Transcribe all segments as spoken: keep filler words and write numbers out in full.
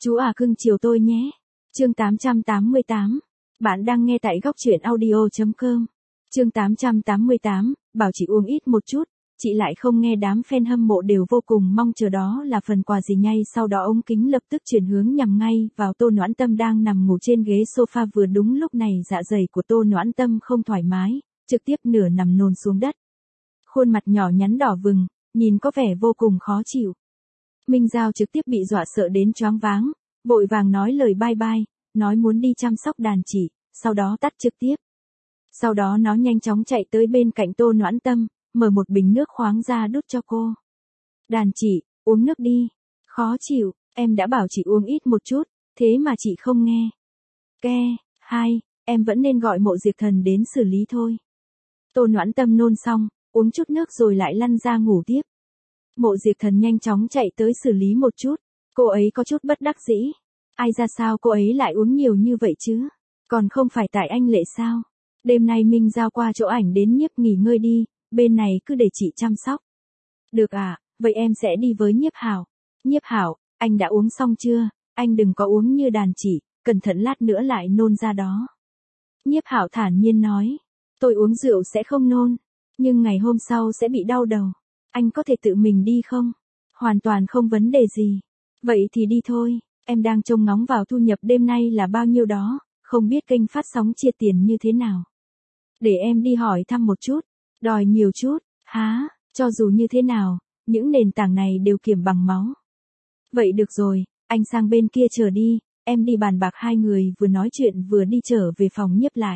Chú à cưng chiều tôi nhé. Chương tám trăm tám mươi tám. Bạn đang nghe tại góc truyện audio chấm com. Chương tám trăm tám mươi tám, bảo chị uống ít một chút, chị lại không nghe. Đám fan hâm mộ đều vô cùng mong chờ đó là phần quà gì. Ngay sau đó ống kính lập tức chuyển hướng nhằm ngay vào Tô Noãn Tâm đang nằm ngủ trên ghế sofa. Vừa đúng lúc này dạ dày của Tô Noãn Tâm không thoải mái, trực tiếp nửa nằm nôn xuống đất. Khuôn mặt nhỏ nhắn đỏ vừng, nhìn có vẻ vô cùng khó chịu. Minh Giao trực tiếp bị dọa sợ đến choáng váng, vội vàng nói lời bye bye, nói muốn đi chăm sóc đàn chị, sau đó tắt trực tiếp. Sau đó nó nhanh chóng chạy tới bên cạnh Tô Noãn Tâm, mở một bình nước khoáng ra đút cho cô. Đàn chị, uống nước đi. Khó chịu, em đã bảo chị uống ít một chút, thế mà chị không nghe. Ke, hai, em vẫn nên gọi Mộ Diệp Thần đến xử lý thôi. Tô Noãn Tâm nôn xong, uống chút nước rồi lại lăn ra ngủ tiếp. Mộ Diệp Thần nhanh chóng chạy tới xử lý một chút, cô ấy có chút bất đắc dĩ. Ai ra sao cô ấy lại uống nhiều như vậy chứ? Còn không phải tại anh Lệ sao? Đêm nay Minh Giao qua chỗ ảnh đến Nhiếp nghỉ ngơi đi, bên này cứ để chị chăm sóc. Được à, vậy em sẽ đi với Nhiếp Hảo. Nhiếp Hảo, anh đã uống xong chưa? Anh đừng có uống như đàn chị, cẩn thận lát nữa lại nôn ra đó. Nhiếp Hảo thản nhiên nói, tôi uống rượu sẽ không nôn, nhưng ngày hôm sau sẽ bị đau đầu. Anh có thể tự mình đi không? Hoàn toàn không vấn đề gì. Vậy thì đi thôi, em đang trông ngóng vào thu nhập đêm nay là bao nhiêu đó, không biết kênh phát sóng chia tiền như thế nào. Để em đi hỏi thăm một chút, đòi nhiều chút, há, cho dù như thế nào, những nền tảng này đều kiểm bằng máu. Vậy được rồi, anh sang bên kia chờ đi, em đi bàn bạc. Hai người vừa nói chuyện vừa đi trở về phòng Nhiếp lại.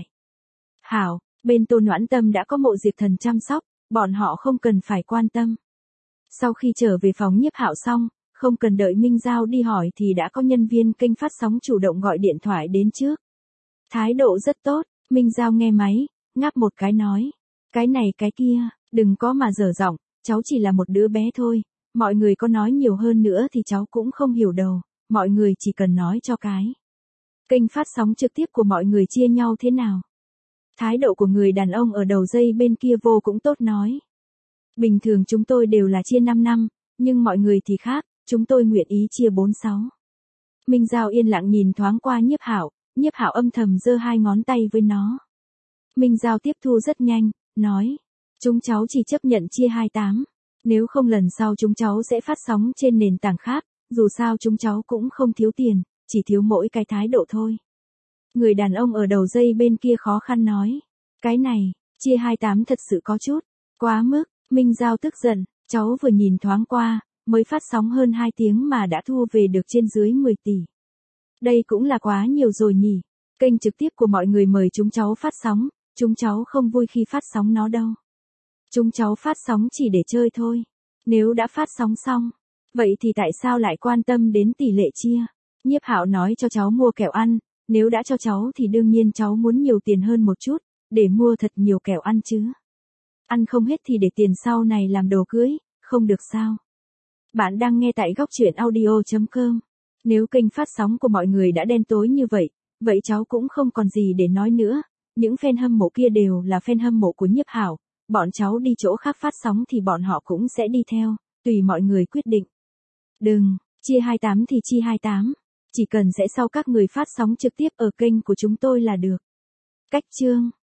Hảo, bên Tô Noãn Tâm đã có Mộ Diệp Thần chăm sóc, bọn họ không cần phải quan tâm. Sau khi trở về phòng Nhiếp Hạo xong, không cần đợi Minh Giao đi hỏi thì đã có nhân viên kênh phát sóng chủ động gọi điện thoại đến trước. Thái độ rất tốt, Minh Giao nghe máy, ngáp một cái nói, cái này cái kia, đừng có mà dở giọng, cháu chỉ là một đứa bé thôi, mọi người có nói nhiều hơn nữa thì cháu cũng không hiểu đâu, mọi người chỉ cần nói cho cái kênh phát sóng trực tiếp của mọi người chia nhau thế nào. Thái độ của người đàn ông ở đầu dây bên kia vô cũng tốt nói. Bình thường chúng tôi đều là chia năm năm, nhưng mọi người thì khác, chúng tôi nguyện ý chia bốn sáu. Minh Giao yên lặng nhìn thoáng qua Nhiếp Hảo, Nhiếp Hảo âm thầm giơ hai ngón tay với nó. Minh Giao tiếp thu rất nhanh, nói, chúng cháu chỉ chấp nhận chia hai tám, nếu không lần sau chúng cháu sẽ phát sóng trên nền tảng khác, dù sao chúng cháu cũng không thiếu tiền, chỉ thiếu mỗi cái thái độ thôi. Người đàn ông ở đầu dây bên kia khó khăn nói, cái này, chia hai tám thật sự có chút quá mức. Minh Giao tức giận, cháu vừa nhìn thoáng qua, mới phát sóng hơn hai tiếng mà đã thu về được trên dưới mười tỷ. Đây cũng là quá nhiều rồi nhỉ. Kênh trực tiếp của mọi người mời chúng cháu phát sóng, chúng cháu không vui khi phát sóng nó đâu. Chúng cháu phát sóng chỉ để chơi thôi. Nếu đã phát sóng xong, vậy thì tại sao lại quan tâm đến tỷ lệ chia? Nhiếp Hạo nói cho cháu mua kẹo ăn, nếu đã cho cháu thì đương nhiên cháu muốn nhiều tiền hơn một chút, để mua thật nhiều kẹo ăn chứ. Ăn không hết thì để tiền sau này làm đồ cưới, không được sao? Bạn đang nghe tại góc truyện audio chấm com. Nếu kênh phát sóng của mọi người đã đen tối như vậy, vậy cháu cũng không còn gì để nói nữa. Những fan hâm mộ kia đều là fan hâm mộ của Nhiếp Hảo, bọn cháu đi chỗ khác phát sóng thì bọn họ cũng sẽ đi theo, tùy mọi người quyết định. Đừng, chia hai tám thì chia hai tám, chỉ cần sẽ sau các người phát sóng trực tiếp ở kênh của chúng tôi là được. Cách chương